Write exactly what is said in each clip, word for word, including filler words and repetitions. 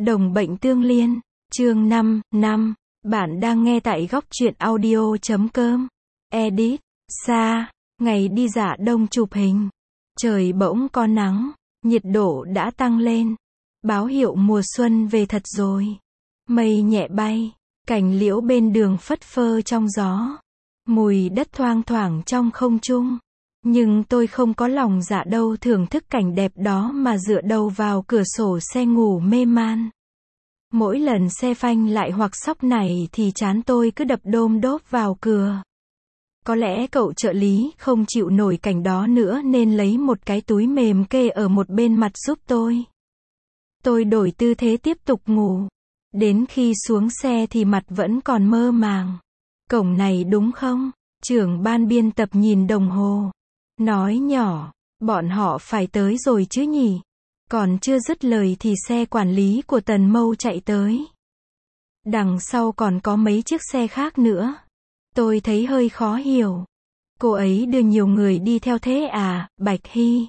Đồng bệnh tương liên, chương năm, năm, bạn đang nghe tại góc truyện audio chấm com. Edit, Sa, ngày đi Dạ Đông chụp hình. Trời bỗng có nắng, nhiệt độ đã tăng lên. Báo hiệu mùa xuân về thật rồi. Mây nhẹ bay, cành liễu bên đường phất phơ trong gió. Mùi đất thoang thoảng trong không trung. Nhưng tôi không có lòng dạ đâu thưởng thức cảnh đẹp đó mà dựa đầu vào cửa sổ xe ngủ mê man. Mỗi lần xe phanh lại hoặc sóc này thì trán tôi cứ đập đôm đốp vào cửa. Có lẽ cậu trợ lý không chịu nổi cảnh đó nữa nên lấy một cái túi mềm kê ở một bên mặt giúp tôi. Tôi đổi tư thế tiếp tục ngủ. Đến khi xuống xe thì mặt vẫn còn mơ màng. Cổng này đúng không? Trưởng ban biên tập nhìn đồng hồ. Nói nhỏ, bọn họ phải tới rồi chứ nhỉ? Còn chưa dứt lời thì xe quản lý của Tần Mâu chạy tới. Đằng sau còn có mấy chiếc xe khác nữa. Tôi thấy hơi khó hiểu. Cô ấy đưa nhiều người đi theo thế à, Bạch Hy?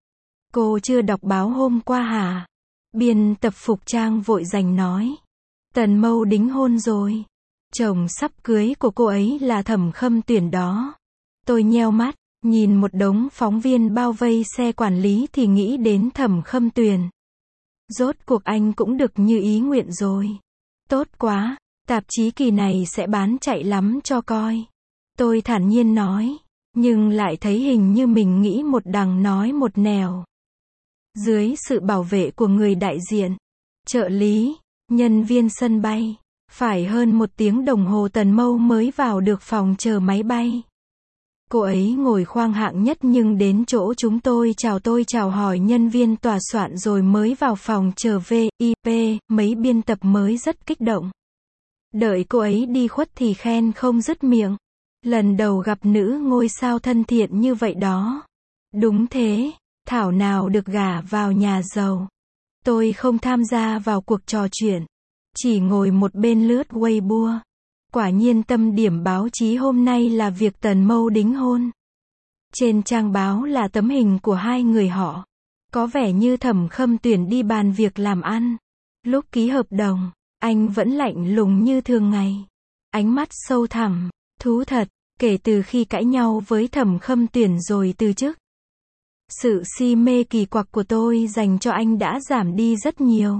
Cô chưa đọc báo hôm qua hả? Biên tập Phục Trang vội giành nói. Tần Mâu đính hôn rồi. Chồng sắp cưới của cô ấy là Thẩm Khâm Tuyển đó. Tôi nheo mắt, nhìn một đống phóng viên bao vây xe quản lý thì nghĩ đến Thẩm Khâm Tuyển. Rốt cuộc anh cũng được như ý nguyện rồi. Tốt quá, tạp chí kỳ này sẽ bán chạy lắm cho coi. Tôi thản nhiên nói, nhưng lại thấy hình như mình nghĩ một đằng nói một nẻo. Dưới sự bảo vệ của người đại diện, trợ lý, nhân viên sân bay, phải hơn một tiếng đồng hồ Tần Mâu mới vào được phòng chờ máy bay. Cô ấy ngồi khoang hạng nhất nhưng đến chỗ chúng tôi chào tôi chào hỏi nhân viên tòa soạn rồi mới vào phòng chờ vê i pê, mấy biên tập mới rất kích động. Đợi cô ấy đi khuất thì khen không dứt miệng. Lần đầu gặp nữ ngôi sao thân thiện như vậy đó. Đúng thế, thảo nào được gả vào nhà giàu. Tôi không tham gia vào cuộc trò chuyện. Chỉ ngồi một bên lướt Weibo. Quả nhiên tâm điểm báo chí hôm nay là việc Tần Mâu đính hôn. Trên trang báo là tấm hình của hai người họ. Có vẻ như Thẩm Khâm Tuyển đi bàn việc làm ăn. Lúc ký hợp đồng, anh vẫn lạnh lùng như thường ngày. Ánh mắt sâu thẳm, thú thật, kể từ khi cãi nhau với Thẩm Khâm Tuyển rồi từ chức. Sự si mê kỳ quặc của tôi dành cho anh đã giảm đi rất nhiều.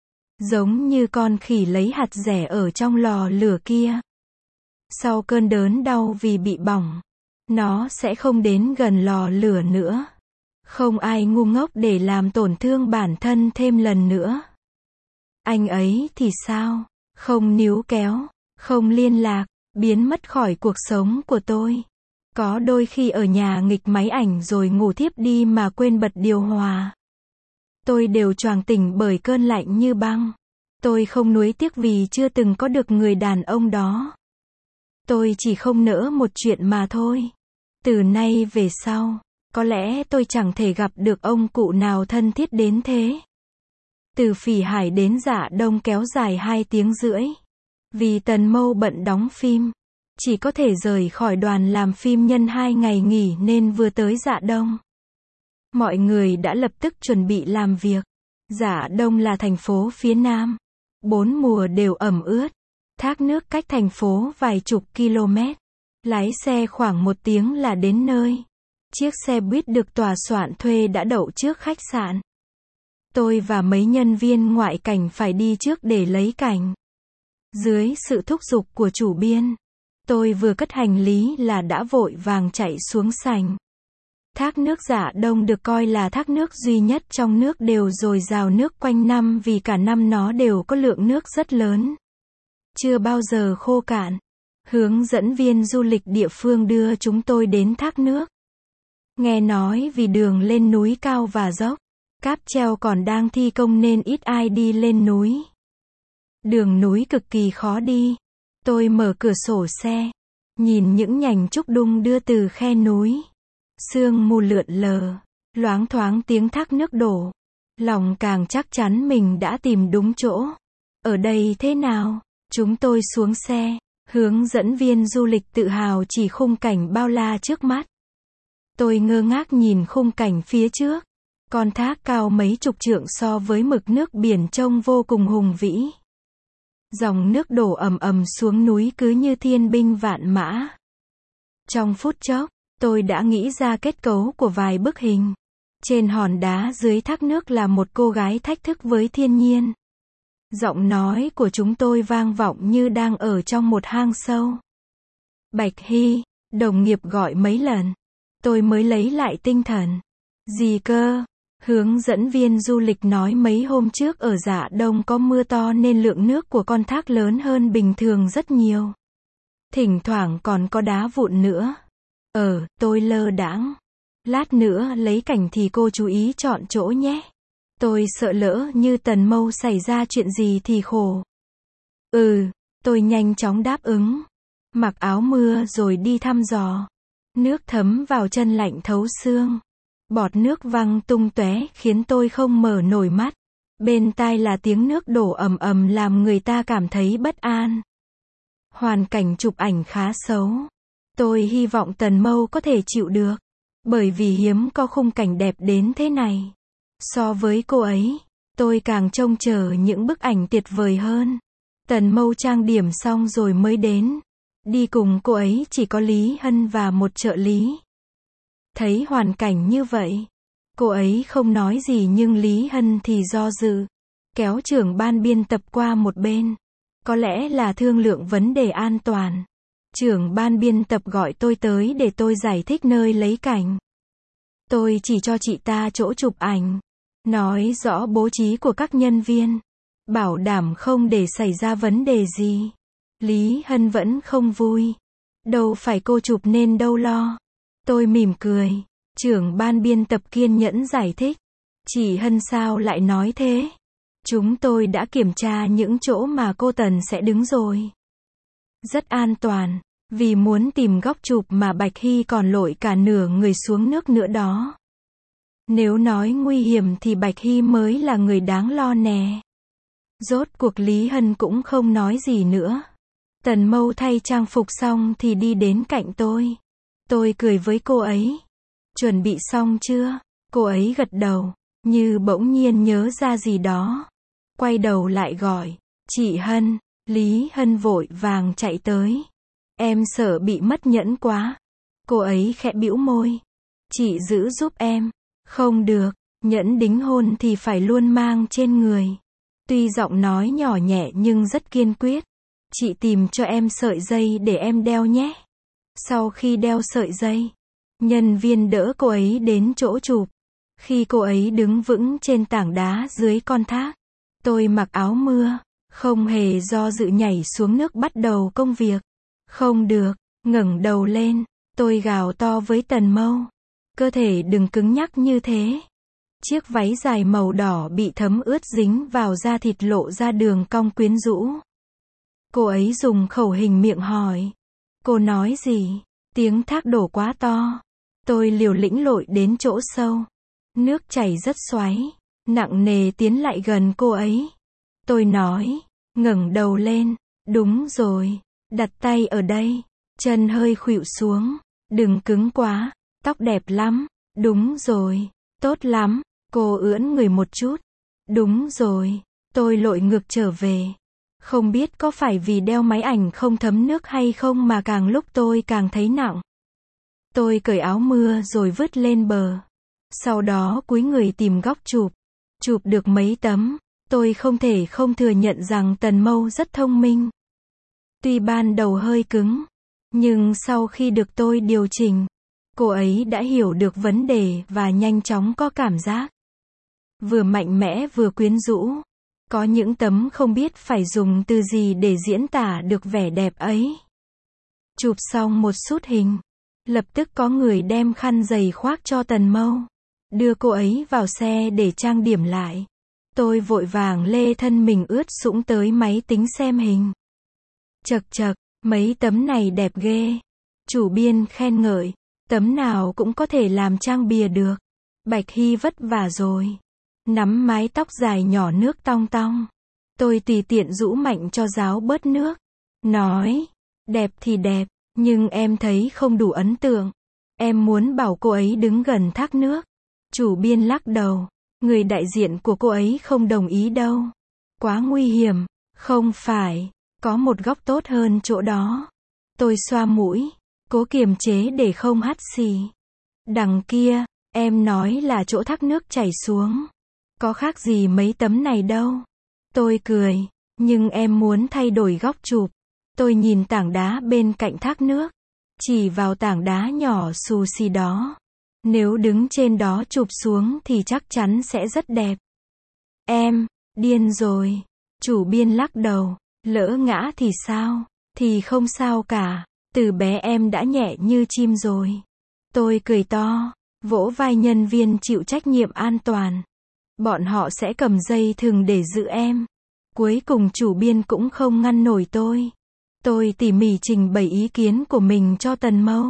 Giống như con khỉ lấy hạt dẻ ở trong lò lửa kia. Sau cơn đớn đau vì bị bỏng, nó sẽ không đến gần lò lửa nữa. Không ai ngu ngốc để làm tổn thương bản thân thêm lần nữa. Anh ấy thì sao? Không níu kéo, không liên lạc, biến mất khỏi cuộc sống của tôi. Có đôi khi ở nhà nghịch máy ảnh rồi ngủ thiếp đi mà quên bật điều hòa. Tôi đều choàng tỉnh bởi cơn lạnh như băng. Tôi không nuối tiếc vì chưa từng có được người đàn ông đó. Tôi chỉ không nỡ một chuyện mà thôi. Từ nay về sau, có lẽ tôi chẳng thể gặp được ông cụ nào thân thiết đến thế. Từ Phỉ Hải đến Dạ Đông kéo dài hai tiếng rưỡi. Vì Tần Mâu bận đóng phim, chỉ có thể rời khỏi đoàn làm phim nhân hai ngày nghỉ nên vừa tới Dạ Đông. Mọi người đã lập tức chuẩn bị làm việc. Dạ Đông là thành phố phía Nam. Bốn mùa đều ẩm ướt. Thác nước cách thành phố vài chục km. Lái xe khoảng một tiếng là đến nơi. Chiếc xe buýt được tòa soạn thuê đã đậu trước khách sạn. Tôi và mấy nhân viên ngoại cảnh phải đi trước để lấy cảnh. Dưới sự thúc giục của chủ biên, tôi vừa cất hành lý là đã vội vàng chạy xuống sảnh. Thác nước Dạ Đông được coi là thác nước duy nhất trong nước đều dồi dào nước quanh năm vì cả năm nó đều có lượng nước rất lớn. Chưa bao giờ khô cạn. Hướng dẫn viên du lịch địa phương đưa chúng tôi đến thác nước. Nghe nói vì đường lên núi cao và dốc, cáp treo còn đang thi công nên ít ai đi lên núi. Đường núi cực kỳ khó đi. Tôi mở cửa sổ xe, nhìn những nhành trúc đung đưa từ khe núi. Sương mù lượn lờ, loáng thoáng tiếng thác nước đổ. Lòng càng chắc chắn mình đã tìm đúng chỗ. Ở đây thế nào? Chúng tôi xuống xe, hướng dẫn viên du lịch tự hào chỉ khung cảnh bao la trước mắt. Tôi ngơ ngác nhìn khung cảnh phía trước. Con thác cao mấy chục trượng so với mực nước biển trông vô cùng hùng vĩ. Dòng nước đổ ầm ầm xuống núi cứ như thiên binh vạn mã. Trong phút chốc, tôi đã nghĩ ra kết cấu của vài bức hình. Trên hòn đá dưới thác nước là một cô gái thách thức với thiên nhiên. Giọng nói của chúng tôi vang vọng như đang ở trong một hang sâu. Bạch Hy, đồng nghiệp gọi mấy lần. Tôi mới lấy lại tinh thần. Gì cơ? Hướng dẫn viên du lịch nói mấy hôm trước ở Dạ Đông có mưa to nên lượng nước của con thác lớn hơn bình thường rất nhiều. Thỉnh thoảng còn có đá vụn nữa. Ờ, tôi lơ đãng. Lát nữa lấy cảnh thì cô chú ý chọn chỗ nhé. Tôi sợ lỡ như Tần Mâu xảy ra chuyện gì thì khổ. Ừ, tôi nhanh chóng đáp ứng. Mặc áo mưa rồi đi thăm dò. Nước thấm vào chân lạnh thấu xương. Bọt nước văng tung tóe khiến tôi không mở nổi mắt. Bên tai là tiếng nước đổ ầm ầm làm người ta cảm thấy bất an. Hoàn cảnh chụp ảnh khá xấu. Tôi hy vọng Tần Mâu có thể chịu được. Bởi vì hiếm có khung cảnh đẹp đến thế này. So với cô ấy, tôi càng trông chờ những bức ảnh tuyệt vời hơn. Tần Mâu trang điểm xong rồi mới đến. Đi cùng cô ấy chỉ có Lý Hân và một trợ lý. Thấy hoàn cảnh như vậy, cô ấy không nói gì nhưng Lý Hân thì do dự. Kéo trưởng ban biên tập qua một bên. Có lẽ là thương lượng vấn đề an toàn. Trưởng ban biên tập gọi tôi tới để tôi giải thích nơi lấy cảnh. Tôi chỉ cho chị ta chỗ chụp ảnh. Nói rõ bố trí của các nhân viên. Bảo đảm không để xảy ra vấn đề gì. Lý Hân vẫn không vui. Đâu phải cô chụp nên đâu lo. Tôi mỉm cười. Trưởng ban biên tập kiên nhẫn giải thích. Chị Hân sao lại nói thế? Chúng tôi đã kiểm tra những chỗ mà cô Tần sẽ đứng rồi. Rất an toàn. Vì muốn tìm góc chụp mà Bạch Hy còn lội cả nửa người xuống nước nữa đó. Nếu nói nguy hiểm thì Bạch Hy mới là người đáng lo nè. Rốt cuộc Lý Hân cũng không nói gì nữa. Tần Mâu thay trang phục xong thì đi đến cạnh tôi. Tôi cười với cô ấy. Chuẩn bị xong chưa? Cô ấy gật đầu, như bỗng nhiên nhớ ra gì đó. Quay đầu lại gọi. Chị Hân. Lý Hân vội vàng chạy tới. Em sợ bị mất nhẫn quá. Cô ấy khẽ bĩu môi. Chị giữ giúp em. Không được, nhẫn đính hôn thì phải luôn mang trên người. Tuy giọng nói nhỏ nhẹ nhưng rất kiên quyết. Chị tìm cho em sợi dây để em đeo nhé. Sau khi đeo sợi dây, nhân viên đỡ cô ấy đến chỗ chụp. Khi cô ấy đứng vững trên tảng đá dưới con thác, tôi mặc áo mưa, không hề do dự nhảy xuống nước bắt đầu công việc. Không được, ngẩng đầu lên, tôi gào to với Tần Mâu. Cơ thể đừng cứng nhắc như thế. Chiếc váy dài màu đỏ bị thấm ướt dính vào da thịt lộ ra đường cong quyến rũ. Cô ấy dùng khẩu hình miệng hỏi. Cô nói gì? Tiếng thác đổ quá to. Tôi liều lĩnh lội đến chỗ sâu. Nước chảy rất xoáy, nặng nề tiến lại gần cô ấy. Tôi nói, ngẩng đầu lên. Đúng rồi, đặt tay ở đây. Chân hơi khuỵu xuống. Đừng cứng quá. Tóc đẹp lắm. Đúng rồi, tốt lắm. Cô ưỡn người một chút. Đúng rồi, tôi lội ngược trở về. Không biết có phải vì đeo máy ảnh không thấm nước hay không mà càng lúc tôi càng thấy nặng. Tôi cởi áo mưa rồi vứt lên bờ. Sau đó cúi người tìm góc chụp. Chụp được mấy tấm, tôi không thể không thừa nhận rằng Tần Mâu rất thông minh. Tuy ban đầu hơi cứng, nhưng sau khi được tôi điều chỉnh, cô ấy đã hiểu được vấn đề và nhanh chóng có cảm giác. Vừa mạnh mẽ vừa quyến rũ. Có những tấm không biết phải dùng từ gì để diễn tả được vẻ đẹp ấy. Chụp xong một sút hình. Lập tức có người đem khăn giày khoác cho Tần Mâu. Đưa cô ấy vào xe để trang điểm lại. Tôi vội vàng lê thân mình ướt sũng tới máy tính xem hình. Chật chật, mấy tấm này đẹp ghê. Chủ biên khen ngợi. Tấm nào cũng có thể làm trang bìa được. Bạch Hy vất vả rồi. Nắm mái tóc dài nhỏ nước tong tong. Tôi tùy tiện rũ mạnh cho ráo bớt nước. Nói, đẹp thì đẹp, nhưng em thấy không đủ ấn tượng. Em muốn bảo cô ấy đứng gần thác nước. Chủ biên lắc đầu. Người đại diện của cô ấy không đồng ý đâu. Quá nguy hiểm. Không phải. Có một góc tốt hơn chỗ đó. Tôi xoa mũi. Cố kiềm chế để không hắt xì. Đằng kia, em nói là chỗ thác nước chảy xuống. Có khác gì mấy tấm này đâu. Tôi cười. Nhưng em muốn thay đổi góc chụp. Tôi nhìn tảng đá bên cạnh thác nước. Chỉ vào tảng đá nhỏ xù xì đó. Nếu đứng trên đó chụp xuống thì chắc chắn sẽ rất đẹp. Em, điên rồi. Chủ biên lắc đầu. Lỡ ngã thì sao? Thì không sao cả. Từ bé em đã nhẹ như chim rồi. Tôi cười to. Vỗ vai nhân viên chịu trách nhiệm an toàn. Bọn họ sẽ cầm dây thừng để giữ em. Cuối cùng chủ biên cũng không ngăn nổi tôi. Tôi tỉ mỉ trình bày ý kiến của mình cho Tần Mâu.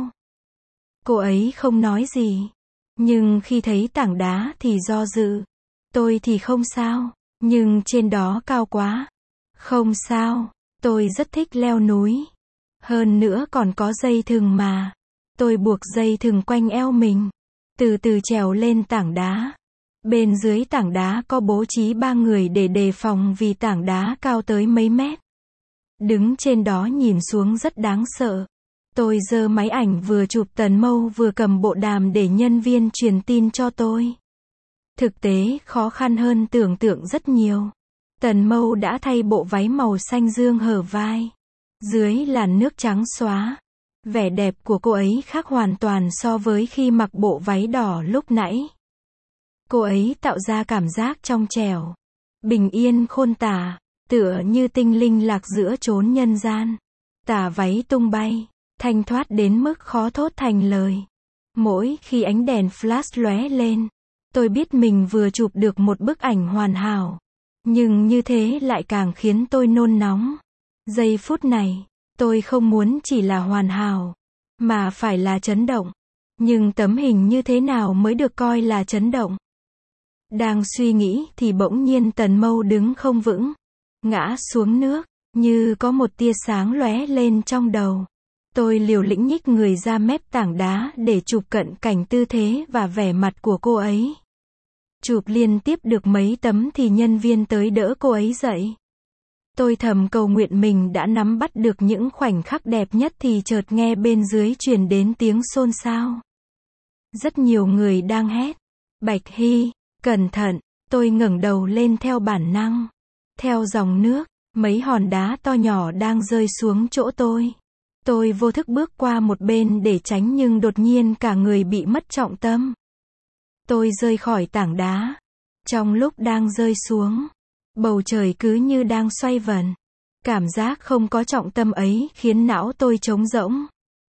Cô ấy không nói gì. Nhưng khi thấy tảng đá thì do dự. Tôi thì không sao. Nhưng trên đó cao quá. Không sao. Tôi rất thích leo núi. Hơn nữa còn có dây thừng mà. Tôi buộc dây thừng quanh eo mình. Từ từ trèo lên tảng đá. Bên dưới tảng đá có bố trí ba người để đề phòng vì tảng đá cao tới mấy mét. Đứng trên đó nhìn xuống rất đáng sợ. Tôi giơ máy ảnh vừa chụp Tần Mâu vừa cầm bộ đàm để nhân viên truyền tin cho tôi. Thực tế khó khăn hơn tưởng tượng rất nhiều. Tần Mâu đã thay bộ váy màu xanh dương hở vai. Dưới làn nước trắng xóa. Vẻ đẹp của cô ấy khác hoàn toàn so với khi mặc bộ váy đỏ lúc nãy. Cô ấy tạo ra cảm giác trong trẻo, bình yên khôn tả, tựa như tinh linh lạc giữa chốn nhân gian. Tà váy tung bay, thanh thoát đến mức khó thốt thành lời. Mỗi khi ánh đèn flash lóe lên, tôi biết mình vừa chụp được một bức ảnh hoàn hảo. Nhưng như thế lại càng khiến tôi nôn nóng. Giây phút này, tôi không muốn chỉ là hoàn hảo, mà phải là chấn động. Nhưng tấm hình như thế nào mới được coi là chấn động? Đang suy nghĩ thì bỗng nhiên Tần Mâu đứng không vững, ngã xuống nước, như có một tia sáng lóe lên trong đầu. Tôi liều lĩnh nhích người ra mép tảng đá để chụp cận cảnh tư thế và vẻ mặt của cô ấy. Chụp liên tiếp được mấy tấm thì nhân viên tới đỡ cô ấy dậy. Tôi thầm cầu nguyện mình đã nắm bắt được những khoảnh khắc đẹp nhất thì chợt nghe bên dưới truyền đến tiếng xôn xao. Rất nhiều người đang hét. Bạch Hy, cẩn thận, tôi ngẩng đầu lên theo bản năng. Theo dòng nước, mấy hòn đá to nhỏ đang rơi xuống chỗ tôi. Tôi vô thức bước qua một bên để tránh nhưng đột nhiên cả người bị mất trọng tâm. Tôi rơi khỏi tảng đá. Trong lúc đang rơi xuống, bầu trời cứ như đang xoay vần. Cảm giác không có trọng tâm ấy khiến não tôi trống rỗng.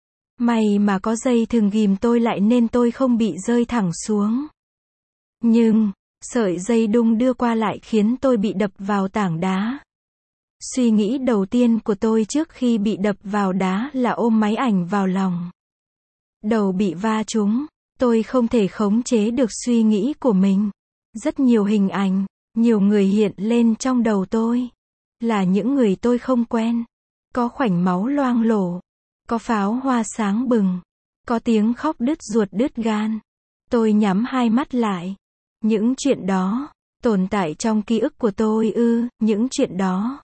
May mà có dây thừng ghìm tôi lại nên tôi không bị rơi thẳng xuống. Nhưng, sợi dây đung đưa qua lại khiến tôi bị đập vào tảng đá. Suy nghĩ đầu tiên của tôi trước khi bị đập vào đá là ôm máy ảnh vào lòng. Đầu bị va trúng, tôi không thể khống chế được suy nghĩ của mình. Rất nhiều hình ảnh, nhiều người hiện lên trong đầu tôi. Là những người tôi không quen. Có khoảnh máu loang lổ. Có pháo hoa sáng bừng. Có tiếng khóc đứt ruột đứt gan. Tôi nhắm hai mắt lại. Những chuyện đó, tồn tại trong ký ức của tôi ư, những chuyện đó.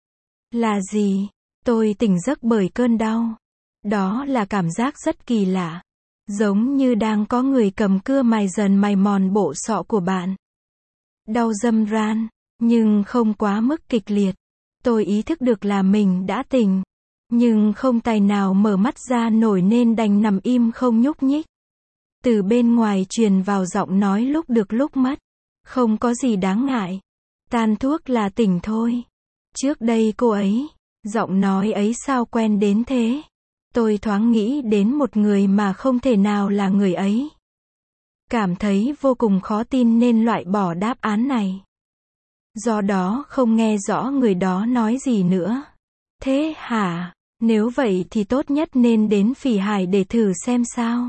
Là gì? Tôi tỉnh giấc bởi cơn đau. Đó là cảm giác rất kỳ lạ. Giống như đang có người cầm cưa mài dần mài mòn bộ sọ của bạn. Đau râm ran, nhưng không quá mức kịch liệt. Tôi ý thức được là mình đã tỉnh. Nhưng không tài nào mở mắt ra nổi nên đành nằm im không nhúc nhích. Từ bên ngoài truyền vào giọng nói lúc được lúc mất. Không có gì đáng ngại. Tan thuốc là tỉnh thôi. Trước đây cô ấy, giọng nói ấy sao quen đến thế? Tôi thoáng nghĩ đến một người mà không thể nào là người ấy. Cảm thấy vô cùng khó tin nên loại bỏ đáp án này. Do đó không nghe rõ người đó nói gì nữa. Thế hả? Nếu vậy thì tốt nhất nên đến Phỉ Hải để thử xem sao.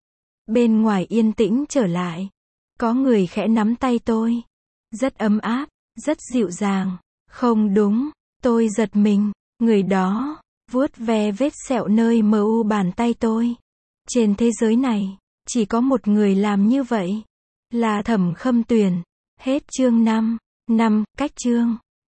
Bên ngoài yên tĩnh trở lại. Có người khẽ nắm tay tôi. Rất ấm áp, rất dịu dàng. Không đúng, tôi giật mình. Người đó vuốt ve vết sẹo nơi mờ u bàn tay tôi. Trên thế giới này, chỉ có một người làm như vậy. là Thẩm Khâm Tuyền. Hết chương năm. năm. Cách chương